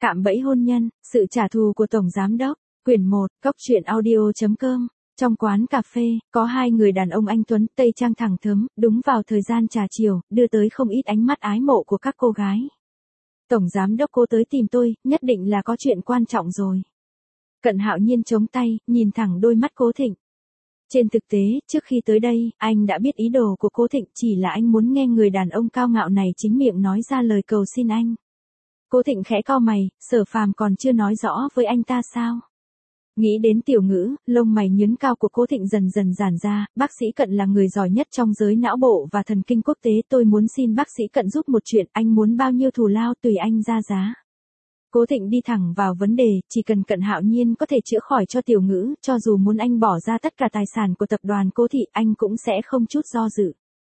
Cạm bẫy hôn nhân, sự trả thù của Tổng Giám Đốc, quyển 1, coctruyện.audio.com. Trong quán cà phê, có hai người đàn ông anh Tuấn, tây trang thẳng thớm, đúng vào thời gian trà chiều, đưa tới không ít ánh mắt ái mộ của các cô gái. Tổng Giám Đốc cô tới tìm tôi, nhất định là có chuyện quan trọng rồi. Cận Hạo Nhiên chống tay, nhìn thẳng đôi mắt Cố Thịnh. Trên thực tế, trước khi tới đây, anh đã biết ý đồ của Cố Thịnh, chỉ là anh muốn nghe người đàn ông cao ngạo này chính miệng nói ra lời cầu xin anh. Cố Thịnh khẽ cau mày, Sở Phàm còn chưa nói rõ với anh ta sao? Nghĩ đến Tiểu Ngữ, lông mày nhướng cao của Cố Thịnh dần dần giãn ra, bác sĩ Cận là người giỏi nhất trong giới não bộ và thần kinh quốc tế, tôi muốn xin bác sĩ Cận giúp một chuyện, anh muốn bao nhiêu thù lao tùy anh ra giá. Cố Thịnh đi thẳng vào vấn đề, chỉ cần Cận Hạo Nhiên có thể chữa khỏi cho Tiểu Ngữ, cho dù muốn anh bỏ ra tất cả tài sản của tập đoàn Cố Thị, anh cũng sẽ không chút do dự.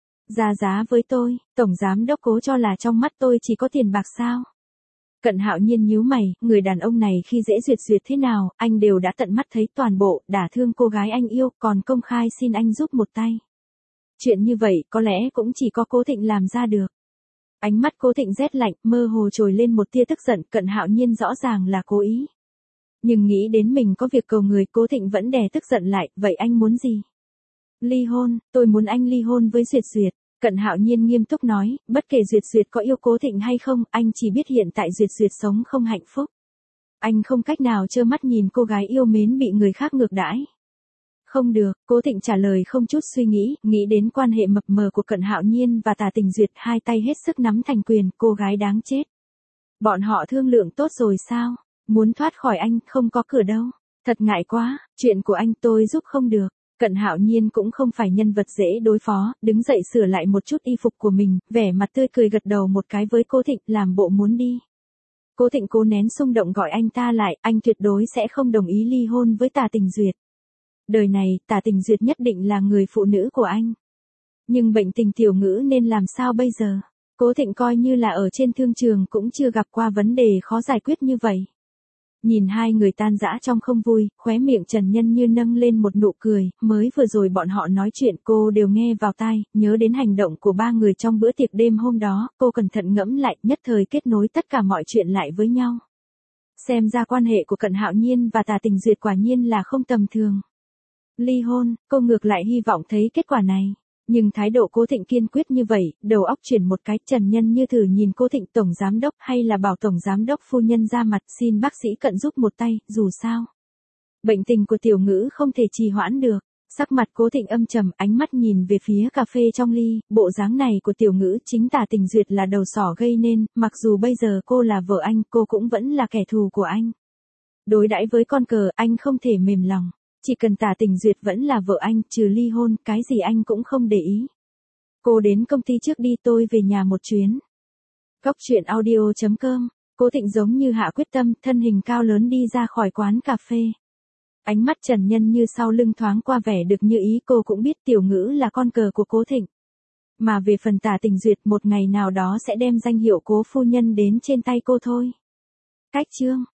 Ra giá với tôi, Tổng Giám Đốc Cố cho là trong mắt tôi chỉ có tiền bạc sao? Cận Hạo Nhiên nhíu mày, người đàn ông này khi dễ duyệt thế nào, anh đều đã tận mắt thấy toàn bộ, đả thương cô gái anh yêu, còn công khai xin anh giúp một tay. Chuyện như vậy có lẽ cũng chỉ có Cố Thịnh làm ra được. Ánh mắt Cố Thịnh rét lạnh, mơ hồ trồi lên một tia tức giận, Cận Hạo Nhiên rõ ràng là cố ý. Nhưng nghĩ đến mình có việc cầu người, Cố Thịnh vẫn đè tức giận lại, vậy anh muốn gì? Ly hôn, tôi muốn anh ly hôn với Duyệt. Cận Hạo Nhiên nghiêm túc nói, bất kể Duyệt có yêu Cố Thịnh hay không, anh chỉ biết hiện tại Duyệt sống không hạnh phúc. Anh không cách nào trơ mắt nhìn cô gái yêu mến bị người khác ngược đãi. Không được, Cố Thịnh trả lời không chút suy nghĩ đến quan hệ mập mờ của Cận Hạo Nhiên và Tả Tình Duyệt, hai tay hết sức nắm thành quyền, cô gái đáng chết. Bọn họ thương lượng tốt rồi sao? Muốn thoát khỏi anh, không có cửa đâu. Thật ngại quá, chuyện của anh tôi giúp không được. Cận Hạo Nhiên cũng không phải nhân vật dễ đối phó, đứng dậy sửa lại một chút y phục của mình, vẻ mặt tươi cười gật đầu một cái với Cố Thịnh, làm bộ muốn đi. Cố Thịnh cố nén xung động gọi anh ta lại, anh tuyệt đối sẽ không đồng ý ly hôn với Tả Tình Duyệt. Đời này, Tả Tình Duyệt nhất định là người phụ nữ của anh. Nhưng bệnh tình Tiểu Ngữ nên làm sao bây giờ? Cố Thịnh coi như là ở trên thương trường cũng chưa gặp qua vấn đề khó giải quyết như vậy. Nhìn hai người tan rã trong không vui, khóe miệng Trần Nhân Như nâng lên một nụ cười, mới vừa rồi bọn họ nói chuyện cô đều nghe vào tai, nhớ đến hành động của ba người trong bữa tiệc đêm hôm đó, cô cẩn thận ngẫm lại, nhất thời kết nối tất cả mọi chuyện lại với nhau. Xem ra quan hệ của Cận Hạo Nhiên và Tả Tình Duyệt quả nhiên là không tầm thường. Ly hôn, cô ngược lại hy vọng thấy kết quả này. Nhưng thái độ Cố Thịnh kiên quyết như vậy, đầu óc chuyển một cái, Trần Nhân Như thử nhìn Cố Thịnh, Tổng Giám Đốc hay là bảo Tổng Giám Đốc phu nhân ra mặt xin bác sĩ Cận giúp một tay, dù sao. Bệnh tình của Tiểu Ngữ không thể trì hoãn được. Sắc mặt Cố Thịnh âm trầm, ánh mắt nhìn về phía cà phê trong ly, bộ dáng này của Tiểu Ngữ chính Tả Tình Duyệt là đầu sỏ gây nên, mặc dù bây giờ cô là vợ anh, cô cũng vẫn là kẻ thù của anh. Đối đãi với con cờ, anh không thể mềm lòng. Chỉ cần Tả Tình Duyệt vẫn là vợ anh, trừ ly hôn, cái gì anh cũng không để ý. Cô đến công ty trước đi, tôi về nhà một chuyến. Coctruyện.audio.com. Cố Thịnh giống như hạ quyết tâm, thân hình cao lớn đi ra khỏi quán cà phê. Ánh mắt Trần Nhân Như sau lưng thoáng qua vẻ được như ý, cô cũng biết Tiểu Ngữ là con cờ của Cố Thịnh. Mà về phần Tả Tình Duyệt, một ngày nào đó sẽ đem danh hiệu Cố phu nhân đến trên tay cô thôi. Cách chương